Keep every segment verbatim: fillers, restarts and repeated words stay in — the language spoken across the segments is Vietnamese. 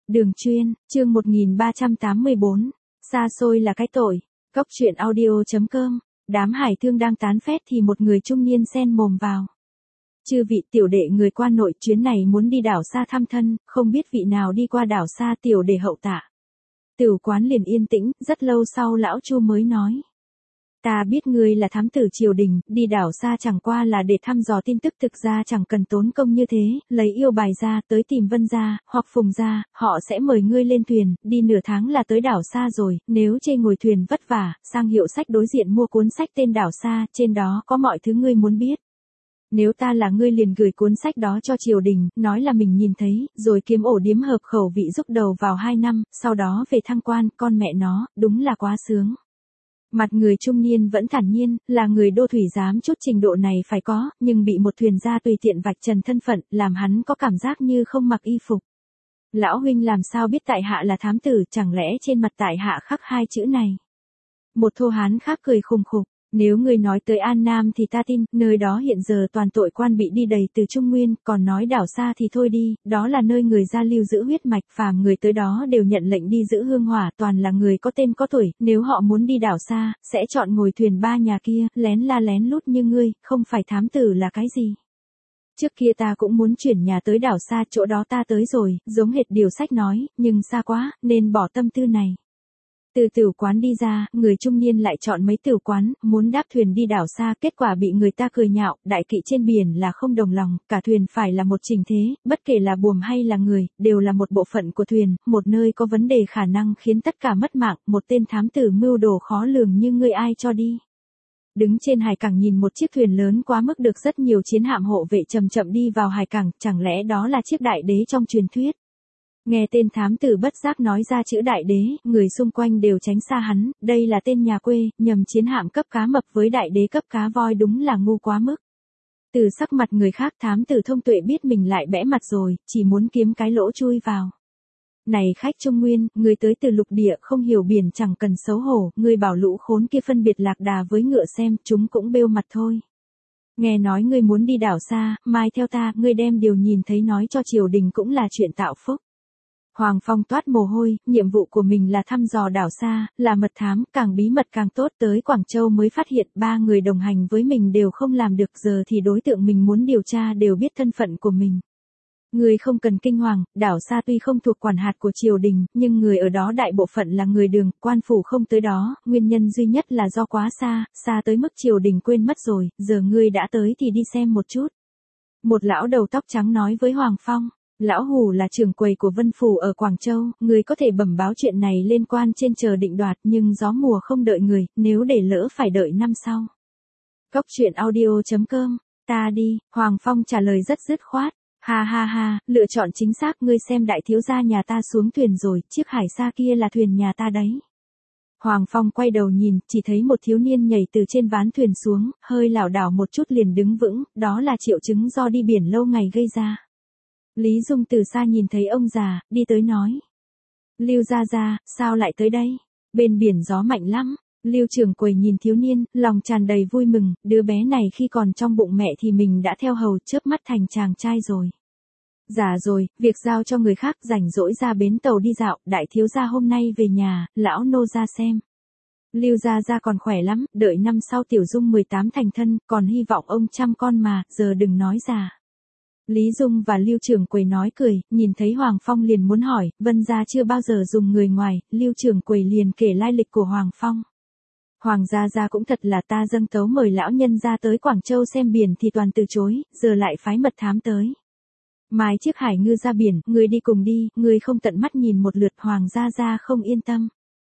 Đường chuyên, chương một nghìn ba trăm tám mươi bốn, xa xôi là cái tội. Cốc truyện audio chấm com, đám hải thương đang tán phét thì một người trung niên xen mồm vào. Chư vị tiểu đệ người qua nội, chuyến này muốn đi đảo xa thăm thân, không biết vị nào đi qua đảo xa, tiểu đệ hậu tạ. Tửu quán liền yên tĩnh, rất lâu sau lão Chu mới nói. Ta biết ngươi là thám tử triều đình, đi đảo xa chẳng qua là để thăm dò tin tức, thực ra chẳng cần tốn công như thế, lấy yêu bài ra, tới tìm Vân gia, hoặc Phùng gia, họ sẽ mời ngươi lên thuyền, đi nửa tháng là tới đảo xa rồi, nếu chê ngồi thuyền vất vả, sang hiệu sách đối diện mua cuốn sách tên đảo xa, trên đó có mọi thứ ngươi muốn biết. Nếu ta là ngươi liền gửi cuốn sách đó cho triều đình, nói là mình nhìn thấy, rồi kiếm ổ điếm hợp khẩu vị giúp đầu vào hai năm, sau đó về thăng quan, con mẹ nó, đúng là quá sướng. Mặt người trung niên vẫn thản nhiên, là người đô thủy giám chút trình độ này phải có, nhưng bị một thuyền gia tùy tiện vạch trần thân phận, làm hắn có cảm giác như không mặc y phục. Lão huynh làm sao biết tại hạ là thám tử, chẳng lẽ trên mặt tại hạ khắc hai chữ này? Một thô hán khác cười khùng khục, nếu ngươi nói tới An Nam thì ta tin, nơi đó hiện giờ toàn tội quan bị đi đầy từ Trung Nguyên, còn nói đảo xa thì thôi đi, đó là nơi người gia lưu giữ huyết mạch, phàm người tới đó đều nhận lệnh đi giữ hương hỏa, toàn là người có tên có tuổi, nếu họ muốn đi đảo xa, sẽ chọn ngồi thuyền ba nhà kia, lén la lén lút như ngươi, không phải thám tử là cái gì. Trước kia ta cũng muốn chuyển nhà tới đảo xa, chỗ đó ta tới rồi, giống hệt điều sách nói, nhưng xa quá, nên bỏ tâm tư này. Từ tửu quán đi ra, người trung niên lại chọn mấy tửu quán, muốn đáp thuyền đi đảo xa, kết quả bị người ta cười nhạo, đại kỵ trên biển là không đồng lòng, cả thuyền phải là một trình thế, bất kể là buồm hay là người, đều là một bộ phận của thuyền, một nơi có vấn đề khả năng khiến tất cả mất mạng, một tên thám tử mưu đồ khó lường như ngươi ai cho đi. Đứng trên hải cảng nhìn một chiếc thuyền lớn quá mức được rất nhiều chiến hạm hộ vệ chậm chậm đi vào hải cảng, chẳng lẽ đó là chiếc đại đế trong truyền thuyết? Nghe tên thám tử bất giác nói ra chữ đại đế, người xung quanh đều tránh xa hắn, đây là tên nhà quê, nhầm chiến hạm cấp cá mập với đại đế cấp cá voi đúng là ngu quá mức. Từ sắc mặt người khác thám tử thông tuệ biết mình lại bẽ mặt rồi, chỉ muốn kiếm cái lỗ chui vào. Này khách Trung Nguyên, người tới từ lục địa không hiểu biển chẳng cần xấu hổ, người bảo lũ khốn kia phân biệt lạc đà với ngựa xem, chúng cũng bêu mặt thôi. Nghe nói ngươi muốn đi đảo xa, mai theo ta, ngươi đem điều nhìn thấy nói cho triều đình cũng là chuyện tạo phúc. Hoàng Phong toát mồ hôi, nhiệm vụ của mình là thăm dò đảo xa, là mật thám, càng bí mật càng tốt, tới Quảng Châu mới phát hiện ba người đồng hành với mình đều không làm được, giờ thì đối tượng mình muốn điều tra đều biết thân phận của mình. Người không cần kinh hoàng, đảo xa tuy không thuộc quản hạt của triều đình, nhưng người ở đó đại bộ phận là người đường, quan phủ không tới đó, nguyên nhân duy nhất là do quá xa, xa tới mức triều đình quên mất rồi, giờ ngươi đã tới thì đi xem một chút. Một lão đầu tóc trắng nói với Hoàng Phong. Lão Hù là trưởng quầy của Vân Phủ ở Quảng Châu, người có thể bẩm báo chuyện này lên quan trên chờ định đoạt, nhưng gió mùa không đợi người, nếu để lỡ phải đợi năm sau. Cốc truyện audio chấm com, ta đi, Hoàng Phong trả lời rất dứt khoát, ha ha ha, lựa chọn chính xác, ngươi xem đại thiếu gia nhà ta xuống thuyền rồi, chiếc hải xa kia là thuyền nhà ta đấy. Hoàng Phong quay đầu nhìn, chỉ thấy một thiếu niên nhảy từ trên ván thuyền xuống, hơi lảo đảo một chút liền đứng vững, đó là triệu chứng do đi biển lâu ngày gây ra. Lý Dung từ xa nhìn thấy ông già, đi tới nói. Lưu gia gia, sao lại tới đây? Bên biển gió mạnh lắm. Lưu trưởng quầy nhìn thiếu niên, lòng tràn đầy vui mừng, đứa bé này khi còn trong bụng mẹ thì mình đã theo hầu, chớp mắt thành chàng trai rồi. Già rồi, việc giao cho người khác, rảnh rỗi ra bến tàu đi dạo, đại thiếu gia hôm nay về nhà, lão nô ra xem. Lưu gia gia còn khỏe lắm, đợi năm sau tiểu Dung mười tám thành thân, còn hy vọng ông chăm con mà, giờ đừng nói già. Lý Dung và Lưu trưởng quầy nói cười, nhìn thấy Hoàng Phong liền muốn hỏi, Vân gia chưa bao giờ dùng người ngoài, Lưu trưởng quầy liền kể lai lịch của Hoàng Phong. Hoàng gia gia cũng thật là, ta dâng tấu mời lão nhân gia tới Quảng Châu xem biển thì toàn từ chối, giờ lại phái mật thám tới. Mai chiếc hải ngư ra biển, người đi cùng đi, người không tận mắt nhìn một lượt, Hoàng gia gia không yên tâm.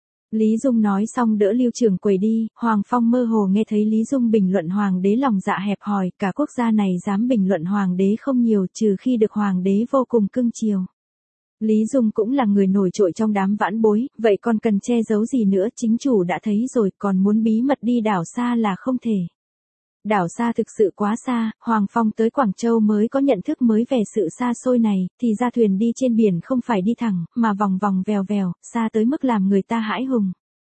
Lý Dung nói xong đỡ Lưu trưởng quầy đi, Hoàng Phong mơ hồ nghe thấy Lý Dung bình luận hoàng đế lòng dạ hẹp hòi, cả quốc gia này dám bình luận hoàng đế không nhiều, trừ khi được hoàng đế vô cùng cưng chiều. Lý Dung cũng là người nổi trội trong đám vãn bối, vậy còn cần che giấu gì nữa, chính chủ đã thấy rồi, còn muốn bí mật đi đảo xa là không thể. Đảo xa thực sự quá xa, Hoàng Phong tới Quảng Châu mới có nhận thức mới về sự xa xôi này, thì ra thuyền đi trên biển không phải đi thẳng, mà vòng vòng vèo vèo, xa tới mức làm người ta hãi hùng.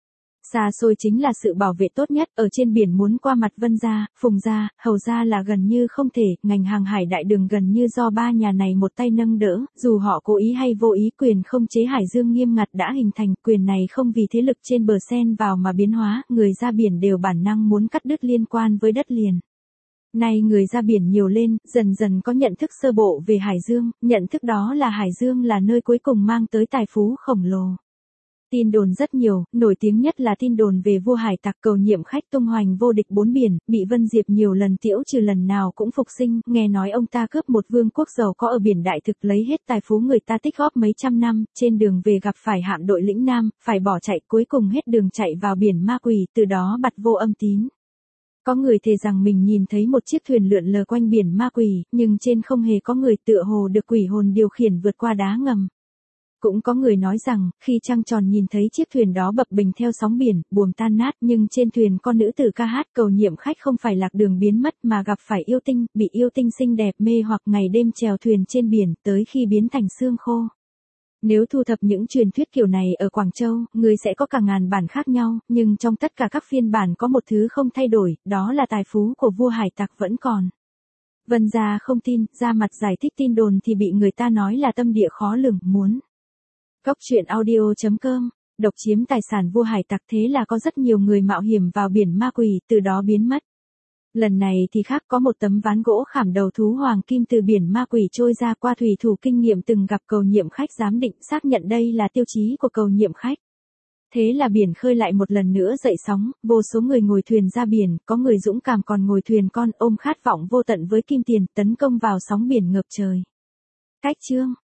Xa xôi chính là sự bảo vệ tốt nhất, ở trên biển muốn qua mặt Vân gia, Phùng gia, Hầu gia là gần như không thể, ngành hàng hải đại đường gần như do ba nhà này một tay nâng đỡ, dù họ cố ý hay vô ý quyền không chế hải dương nghiêm ngặt đã hình thành, quyền này không vì thế lực trên bờ xen vào mà biến hóa, người ra biển đều bản năng muốn cắt đứt liên quan với đất liền. Nay người ra biển nhiều lên, dần dần có nhận thức sơ bộ về hải dương, nhận thức đó là hải dương là nơi cuối cùng mang tới tài phú khổng lồ. Tin đồn rất nhiều, nổi tiếng nhất là tin đồn về vua hải tặc Cầu Nhiệm Khách tung hoành vô địch bốn biển, bị Vân Diệp nhiều lần tiễu trừ lần nào cũng phục sinh, nghe nói ông ta cướp một vương quốc giàu có ở biển Đại Thực lấy hết tài phú người ta tích góp mấy trăm năm, trên đường về gặp phải hạm đội lĩnh Nam, phải bỏ chạy cuối cùng hết đường chạy vào biển ma quỷ, từ đó bặt vô âm tín. Có người thề rằng mình nhìn thấy một chiếc thuyền lượn lờ quanh biển ma quỷ, nhưng trên không hề có người, tựa hồ được quỷ hồn điều khiển vượt qua đá ngầm. Cũng có người nói rằng, khi trăng tròn nhìn thấy chiếc thuyền đó bập bềnh theo sóng biển, buồm tan nát, nhưng trên thuyền con nữ tử ca hát Cầu Nhiệm Khách không phải lạc đường biến mất mà gặp phải yêu tinh, bị yêu tinh xinh đẹp mê hoặc ngày đêm chèo thuyền trên biển, tới khi biến thành xương khô. Nếu thu thập những truyền thuyết kiểu này ở Quảng Châu, người sẽ có cả ngàn bản khác nhau, nhưng trong tất cả các phiên bản có một thứ không thay đổi, đó là tài phú của vua hải tặc vẫn còn. Vân gia không tin, ra mặt giải thích tin đồn thì bị người ta nói là tâm địa khó lường, muốn. Góc truyện audio chấm com, độc chiếm tài sản vua hải tặc, thế là có rất nhiều người mạo hiểm vào biển ma quỷ, từ đó biến mất. Lần này thì khác, có một tấm ván gỗ khảm đầu thú hoàng kim từ biển ma quỷ trôi ra, qua thủy thủ kinh nghiệm từng gặp Cầu Nhiệm Khách giám định xác nhận đây là tiêu chí của Cầu Nhiệm Khách. Thế là biển khơi lại một lần nữa dậy sóng, vô số người ngồi thuyền ra biển, có người dũng cảm còn ngồi thuyền con ôm khát vọng vô tận với kim tiền, tấn công vào sóng biển ngập trời. Cách chương